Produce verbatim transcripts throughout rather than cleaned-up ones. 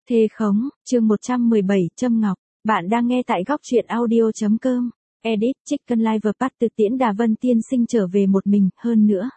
Thề khống, chương một trăm mười bảy, Trâm Ngọc. Bạn đang nghe tại góc truyện audio.com. Edit, Chicken Live Part từ tiễn Đà Vân tiên sinh trở về một mình, hơn nữa.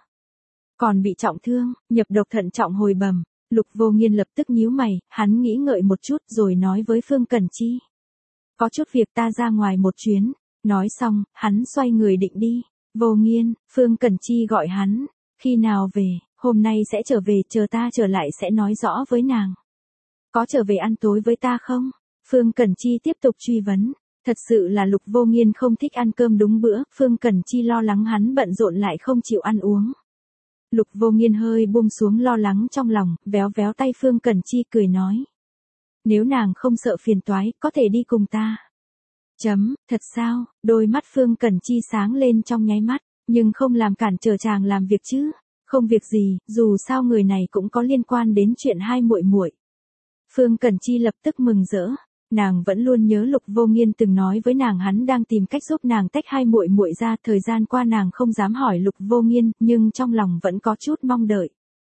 Còn bị trọng thương, nhập độc thận trọng hồi bẩm. Lục Vô Nghiên lập tức nhíu mày, hắn nghĩ ngợi một chút rồi nói với Phương Cẩn Chi. Có chút việc ta ra ngoài một chuyến. Nói xong, hắn xoay người định đi. Vô Nghiên, Phương Cẩn Chi gọi hắn. Khi nào về, hôm nay sẽ trở về, chờ ta trở lại sẽ nói rõ với nàng. Có trở về ăn tối với ta không? Phương Cẩn Chi tiếp tục truy vấn. Thật sự là Lục Vô Nghiên không thích ăn cơm đúng bữa, Phương Cẩn Chi lo lắng hắn bận rộn lại không chịu ăn uống. Lục Vô Nghiên hơi buông xuống lo lắng trong lòng, véo véo tay Phương Cẩn Chi cười nói. Nếu nàng không sợ phiền toái, có thể đi cùng ta. Chấm, thật sao? Đôi mắt Phương Cẩn Chi sáng lên trong nháy mắt, nhưng không làm cản trở chàng làm việc chứ. Không việc gì, dù sao người này cũng có liên quan đến chuyện hai muội muội. Phương Cẩn Chi lập tức mừng rỡ, nàng vẫn luôn nhớ Lục Vô Nghiên từng nói với nàng hắn đang tìm cách giúp nàng tách hai muội muội ra, thời gian qua nàng không dám hỏi Lục Vô Nghiên, nhưng trong lòng vẫn có chút mong đợi.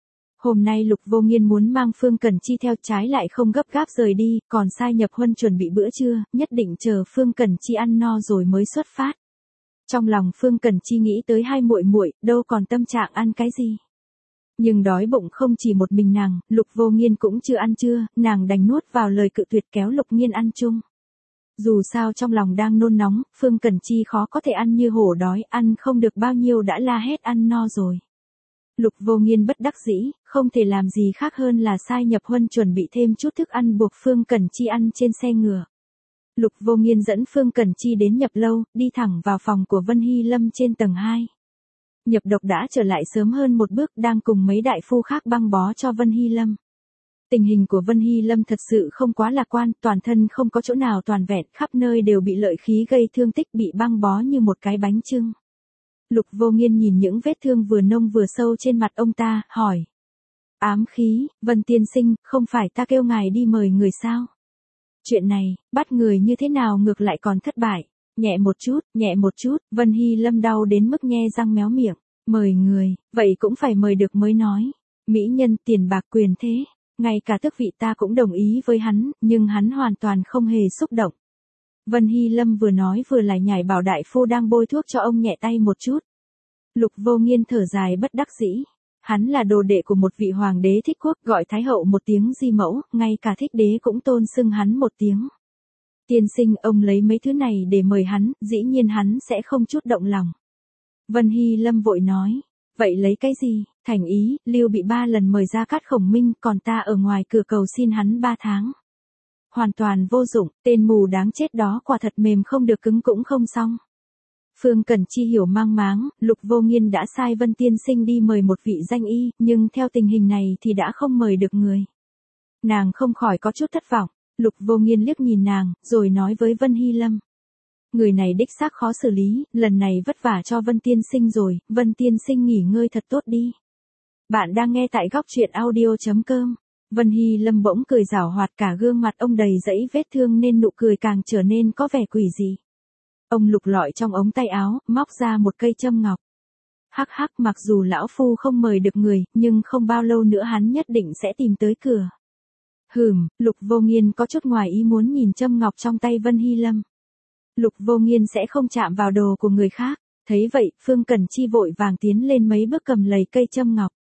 Hôm nay Lục Vô Nghiên muốn mang Phương Cẩn Chi theo, trái lại không gấp gáp rời đi, còn sai Nhập Huân chuẩn bị bữa trưa, nhất định chờ Phương Cẩn Chi ăn no rồi mới xuất phát. Trong lòng Phương Cẩn Chi nghĩ tới hai muội muội, đâu còn tâm trạng ăn cái gì. Nhưng đói bụng không chỉ một mình nàng, Lục Vô Nghiên cũng chưa ăn trưa, nàng đành nuốt vào lời cự tuyệt kéo Lục Nghiên ăn chung. Dù sao trong lòng đang nôn nóng, Phương Cẩn Chi khó có thể ăn như hổ đói, ăn không được bao nhiêu đã la hét ăn no rồi. Lục Vô Nghiên bất đắc dĩ, không thể làm gì khác hơn là sai Nhập Huân chuẩn bị thêm chút thức ăn buộc Phương Cẩn Chi ăn trên xe ngựa. Lục Vô Nghiên dẫn Phương Cẩn Chi đến Nhập lâu, đi thẳng vào phòng của Vân Hy Lâm trên tầng hai. Nhập độc đã trở lại sớm hơn một bước, đang cùng mấy đại phu khác băng bó cho Vân Hy Lâm. Tình hình của Vân Hy Lâm thật sự không quá lạc quan, toàn thân không có chỗ nào toàn vẹn, khắp nơi đều bị lợi khí gây thương tích, bị băng bó như một cái bánh chưng. Lục Vô Nghiên nhìn những vết thương vừa nông vừa sâu trên mặt ông ta, hỏi. Ám khí, Vân tiên sinh, không phải ta kêu ngài đi mời người sao? Chuyện này, bắt người như thế nào ngược lại còn thất bại? Nhẹ một chút, nhẹ một chút, Vân Hy Lâm đau đến mức nhe răng méo miệng. Mời người, vậy cũng phải mời được mới nói. Mỹ nhân, tiền bạc, quyền thế, ngay cả tước vị ta cũng đồng ý với hắn, nhưng hắn hoàn toàn không hề xúc động. Vân Hy Lâm vừa nói vừa lại nhảy bảo đại phu đang bôi thuốc cho ông nhẹ tay một chút. Lục Vô Nghiên thở dài bất đắc dĩ. Hắn là đồ đệ của một vị hoàng đế thích quốc, gọi thái hậu một tiếng di mẫu, ngay cả thích đế cũng tôn xưng hắn một tiếng. Tiên sinh, ông lấy mấy thứ này để mời hắn, dĩ nhiên hắn sẽ không chút động lòng. Vân Hy Lâm vội nói, vậy lấy cái gì? Thành ý, Lưu bị ba lần mời ra Cát Khổng Minh, còn ta ở ngoài cửa cầu xin hắn ba tháng. Hoàn toàn vô dụng, tên mù đáng chết đó quả thật mềm không được cứng cũng không xong. Phương Cẩn Chi hiểu mang máng, Lục Vô Nghiên đã sai Vân tiên sinh đi mời một vị danh y, nhưng theo tình hình này thì đã không mời được người. Nàng không khỏi có chút thất vọng. Lục Vô Nghiên liếc nhìn nàng, rồi nói với Vân Hy Lâm. Người này đích xác khó xử lý, lần này vất vả cho Vân tiên sinh rồi, Vân tiên sinh nghỉ ngơi thật tốt đi. Bạn đang nghe tại góc truyện audio.com. Vân Hy Lâm bỗng cười giảo hoạt, cả gương mặt ông đầy dẫy vết thương nên nụ cười càng trở nên có vẻ quỷ dị. Ông lục lọi trong ống tay áo, móc ra một cây châm ngọc. Hắc hắc, mặc dù lão phu không mời được người, nhưng không bao lâu nữa hắn nhất định sẽ tìm tới cửa. Hừm, Lục Vô Nghiên có chút ngoài ý muốn nhìn châm ngọc trong tay Vân Hy Lâm. Lục Vô Nghiên sẽ không chạm vào đồ của người khác. Thấy vậy, Phương Cẩn Chi vội vàng tiến lên mấy bước cầm lấy cây châm ngọc.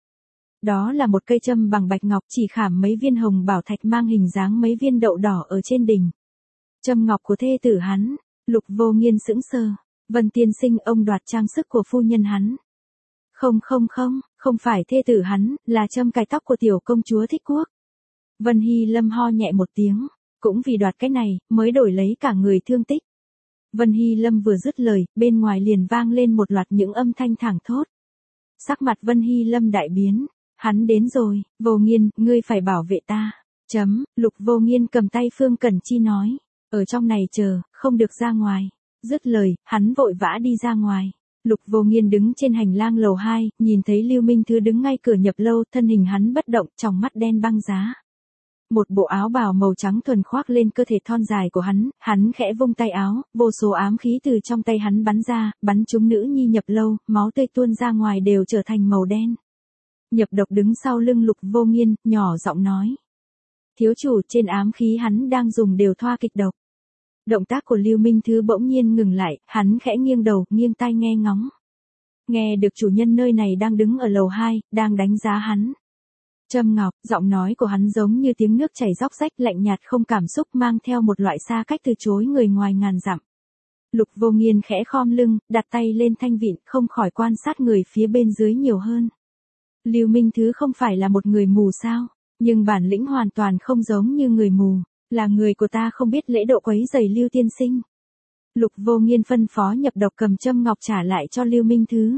Đó là một cây châm bằng bạch ngọc, chỉ khảm mấy viên hồng bảo thạch mang hình dáng mấy viên đậu đỏ ở trên đỉnh. Châm ngọc của thê tử hắn. Lục Vô Nghiên sững sờ. Vân tiên sinh, ông đoạt trang sức của phu nhân hắn. Không không không, không phải thê tử hắn, là châm cài tóc của tiểu công chúa thích quốc. Vân Hy Lâm ho nhẹ một tiếng, cũng vì đoạt cái này, mới đổi lấy cả người thương tích. Vân Hy Lâm vừa dứt lời, bên ngoài liền vang lên một loạt những âm thanh thảng thốt. Sắc mặt Vân Hy Lâm đại biến, hắn đến rồi, Vô Nghiên, ngươi phải bảo vệ ta. Chấm, Lục Vô Nghiên cầm tay Phương Cẩn Chi nói, ở trong này chờ, không được ra ngoài. Dứt lời, hắn vội vã đi ra ngoài. Lục Vô Nghiên đứng trên hành lang lầu hai, nhìn thấy Lưu Minh Thứ đứng ngay cửa Nhập lâu, thân hình hắn bất động, tròng mắt đen băng giá. Một bộ áo bào màu trắng thuần khoác lên cơ thể thon dài của hắn, hắn khẽ vung tay áo, vô số ám khí từ trong tay hắn bắn ra, bắn trúng nữ nhi Nhập lâu, máu tươi tuôn ra ngoài đều trở thành màu đen. Nhập độc đứng sau lưng Lục Vô Nghiên, nhỏ giọng nói. thiếu chủ trên ám khí hắn đang dùng đều thoa kịch độc. Động tác của Lưu Minh Thứ bỗng nhiên ngừng lại, hắn khẽ nghiêng đầu, nghiêng tai nghe ngóng. Nghe được chủ nhân nơi này đang đứng ở lầu hai, đang đánh giá hắn. Trâm Ngọc, giọng nói của hắn giống như tiếng nước chảy róc rách, lạnh nhạt không cảm xúc, mang theo một loại xa cách từ chối người ngoài ngàn dặm. Lục Vô Nghiên khẽ khom lưng, đặt tay lên thanh vịn, không khỏi quan sát người phía bên dưới nhiều hơn. Lưu Minh Thứ không phải là một người mù sao, nhưng bản lĩnh hoàn toàn không giống như người mù, là người của ta không biết lễ độ quấy rầy Lưu tiên sinh. Lục Vô Nghiên phân phó nhập độc cầm châm ngọc trả lại cho Lưu Minh Thứ.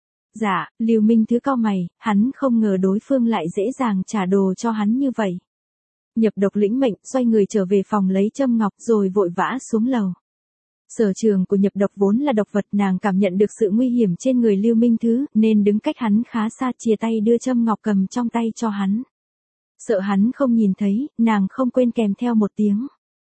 Dạ, Lưu Minh Thứ cau mày, hắn không ngờ đối phương lại dễ dàng trả đồ cho hắn như vậy. Nhập độc lĩnh mệnh, xoay người trở về phòng lấy châm ngọc rồi vội vã xuống lầu. Sở trường của nhập độc vốn là độc vật, nàng cảm nhận được sự nguy hiểm trên người Lưu Minh Thứ, nên đứng cách hắn khá xa, chìa tay đưa châm ngọc cầm trong tay cho hắn. Sợ hắn không nhìn thấy, nàng không quên kèm theo một tiếng.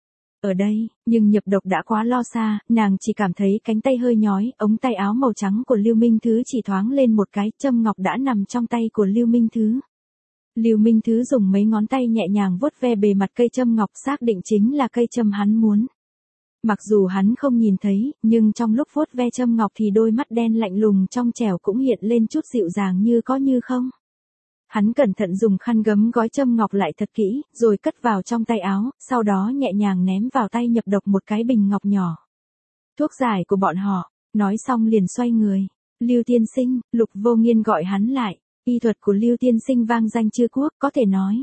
Ở đây, nhưng nhập độc đã quá lo xa, nàng chỉ cảm thấy cánh tay hơi nhói, ống tay áo màu trắng của Lưu Minh Thứ chỉ thoáng lên một cái, châm ngọc đã nằm trong tay của Lưu Minh Thứ. Lưu Minh Thứ dùng mấy ngón tay nhẹ nhàng vuốt ve bề mặt cây châm ngọc, xác định chính là cây châm hắn muốn. Mặc dù hắn không nhìn thấy, nhưng trong lúc vuốt ve châm ngọc thì đôi mắt đen lạnh lùng trong trẻo cũng hiện lên chút dịu dàng như có như không. Hắn cẩn thận dùng khăn gấm gói châm ngọc lại thật kỹ, rồi cất vào trong tay áo, sau đó nhẹ nhàng ném vào tay nhập độc một cái bình ngọc nhỏ. Thuốc giải của bọn họ, nói xong liền xoay người. Lưu tiên sinh, Lục Vô Nghiên gọi hắn lại, y thuật của Lưu tiên sinh vang danh chư quốc, có thể nói.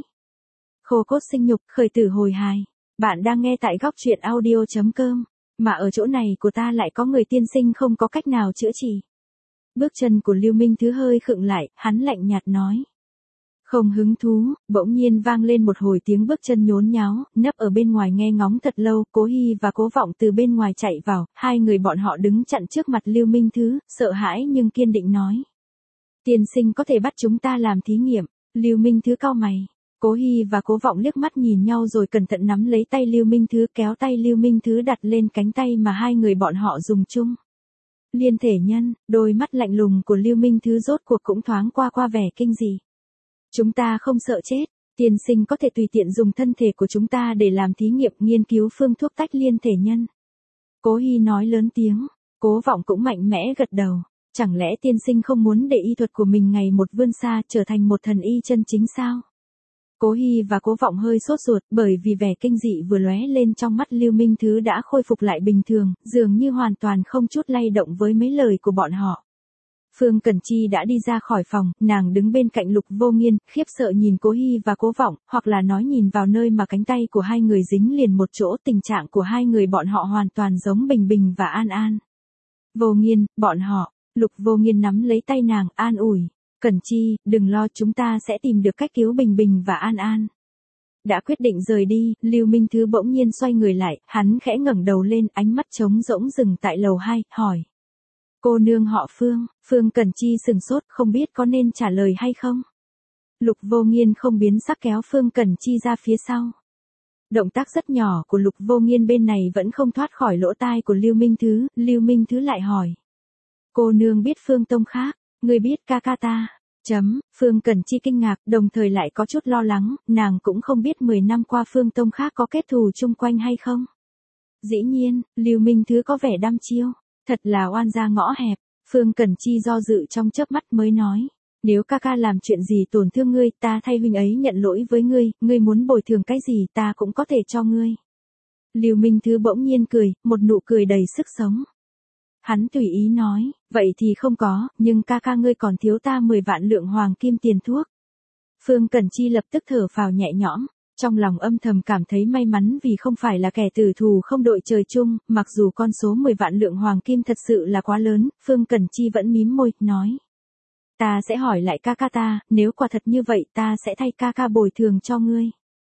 Khô cốt sinh nhục, khởi tử hồi hài. Bạn đang nghe tại góc truyện audio chấm com, mà ở chỗ này của ta lại có người tiên sinh không có cách nào chữa trị. Bước chân của Lưu Minh Thứ hơi khựng lại, hắn lạnh nhạt nói. Không hứng thú, bỗng nhiên vang lên một hồi tiếng bước chân nhốn nháo, nấp ở bên ngoài nghe ngóng thật lâu, Cố Hi và Cố Vọng từ bên ngoài chạy vào, hai người bọn họ đứng chặn trước mặt Lưu Minh Thứ, sợ hãi nhưng kiên định nói. Tiên sinh có thể bắt chúng ta làm thí nghiệm. Lưu Minh Thứ cau mày. Cố Hi và Cố Vọng liếc mắt nhìn nhau rồi cẩn thận nắm lấy tay Lưu Minh Thứ, kéo tay Lưu Minh Thứ đặt lên cánh tay mà hai người bọn họ dùng chung. Liên thể nhân, đôi mắt lạnh lùng của Lưu Minh Thứ rốt cuộc cũng thoáng qua qua vẻ kinh dị. Chúng ta không sợ chết, tiên sinh có thể tùy tiện dùng thân thể của chúng ta để làm thí nghiệm nghiên cứu phương thuốc tách liên thể nhân. Cố Hi nói lớn tiếng, Cố Vọng cũng mạnh mẽ gật đầu. Chẳng lẽ tiên sinh không muốn để y thuật của mình ngày một vươn xa, trở thành một thần y chân chính sao? Cố Hi và Cố Vọng hơi sốt ruột, bởi vì vẻ kinh dị vừa lóe lên trong mắt Lưu Minh Thứ đã khôi phục lại bình thường, dường như hoàn toàn không chút lay động với mấy lời của bọn họ. Phương Cẩn Chi đã đi ra khỏi phòng, nàng đứng bên cạnh Lục Vô Nghiên, khiếp sợ nhìn Cố Hi và Cố Vọng, hoặc là nói nhìn vào nơi mà cánh tay của hai người dính liền một chỗ, tình trạng của hai người bọn họ hoàn toàn giống Bình Bình và An An. Vô Nghiên, bọn họ, Lục Vô Nghiên nắm lấy tay nàng, an ủi. Cẩn Chi, đừng lo, chúng ta sẽ tìm được cách cứu Bình Bình và An An. Đã quyết định rời đi, Lưu Minh Thứ bỗng nhiên xoay người lại, hắn khẽ ngẩng đầu lên, ánh mắt trống rỗng dừng tại lầu hai, hỏi. Cô nương họ Phương, Phương Cẩn Chi sừng sốt, không biết có nên trả lời hay không. Lục Vô Nghiên không biến sắc kéo Phương Cẩn Chi ra phía sau. Động tác rất nhỏ của Lục Vô Nghiên bên này vẫn không thoát khỏi lỗ tai của Lưu Minh Thứ, Lưu Minh Thứ lại hỏi. Cô nương biết Phương Tông Khác, người biết ca ca ta. Chấm, Phương Cẩn Chi kinh ngạc, đồng thời lại có chút lo lắng, nàng cũng không biết mười năm qua Phương Tông Khác có kết thù chung quanh hay không. Dĩ nhiên, Lưu Minh Thứ có vẻ đăm chiêu, thật là oan gia ngõ hẹp. Phương Cẩn Chi do dự trong chớp mắt mới nói, nếu ca ca làm chuyện gì tổn thương ngươi, ta thay huynh ấy nhận lỗi với ngươi, ngươi muốn bồi thường cái gì ta cũng có thể cho ngươi. Lưu Minh Thứ bỗng nhiên cười, một nụ cười đầy sức sống. Hắn tùy ý nói, vậy thì không có, nhưng ca ca ngươi còn thiếu ta mười vạn lượng hoàng kim tiền thuốc. Phương Cẩn Chi lập tức thở phào nhẹ nhõm, trong lòng âm thầm cảm thấy may mắn vì không phải là kẻ tử thù không đội trời chung, mặc dù con số mười vạn lượng hoàng kim thật sự là quá lớn, Phương Cẩn Chi vẫn mím môi, nói. Ta sẽ hỏi lại ca ca ta, nếu quả thật như vậy ta sẽ thay ca ca bồi thường cho ngươi.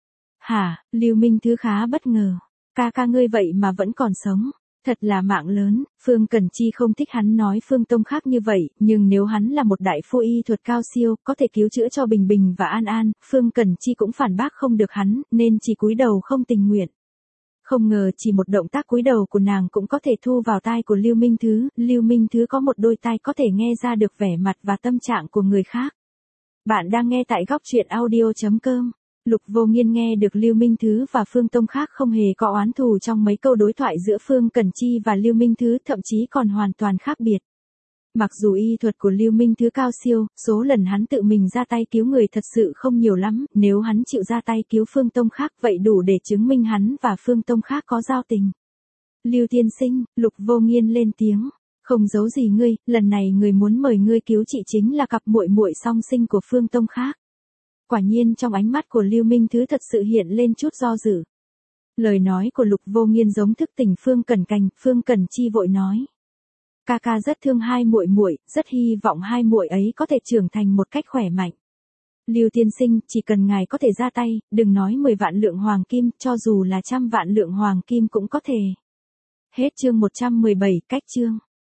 Hả, Lưu Minh Thứ khá bất ngờ, ca ca ngươi vậy mà vẫn còn sống. Thật là mạng lớn, Phương Cẩn Chi không thích hắn nói Phương Tông Khác như vậy, nhưng nếu hắn là một đại phu y thuật cao siêu, có thể cứu chữa cho Bình Bình và An An, Phương Cẩn Chi cũng phản bác không được hắn, nên chỉ cúi đầu không tình nguyện. Không ngờ chỉ một động tác cúi đầu của nàng cũng có thể thu vào tai của Lưu Minh Thứ, Lưu Minh Thứ có một đôi tai có thể nghe ra được vẻ mặt và tâm trạng của người khác. Bạn đang nghe tại góc truyện audio chấm com. Lục Vô Nghiên nghe được Lưu Minh Thứ và Phương Tông Khác không hề có oán thù trong mấy câu đối thoại giữa Phương Cẩn Chi và Lưu Minh Thứ, thậm chí còn hoàn toàn khác biệt. Mặc dù y thuật của Lưu Minh Thứ cao siêu, số lần hắn tự mình ra tay cứu người thật sự không nhiều lắm, nếu hắn chịu ra tay cứu Phương Tông Khác vậy đủ để chứng minh hắn và Phương Tông Khác có giao tình. Lưu tiên sinh, Lục Vô Nghiên lên tiếng, không giấu gì ngươi, lần này người muốn mời ngươi cứu chị chính là cặp muội muội song sinh của Phương Tông Khác. Quả nhiên trong ánh mắt của Lưu Minh Thứ thật sự hiện lên chút do dự. Lời nói của Lục Vô Nghiên giống thức tỉnh Phương Cẩn Cành, Phương Cẩn Chi vội nói: "Ca ca rất thương hai muội muội, rất hy vọng hai muội ấy có thể trưởng thành một cách khỏe mạnh. Lưu tiên sinh, chỉ cần ngài có thể ra tay, đừng nói mười vạn lượng hoàng kim, cho dù là trăm vạn lượng hoàng kim cũng có thể." Hết chương một trăm mười bảy, cách chương.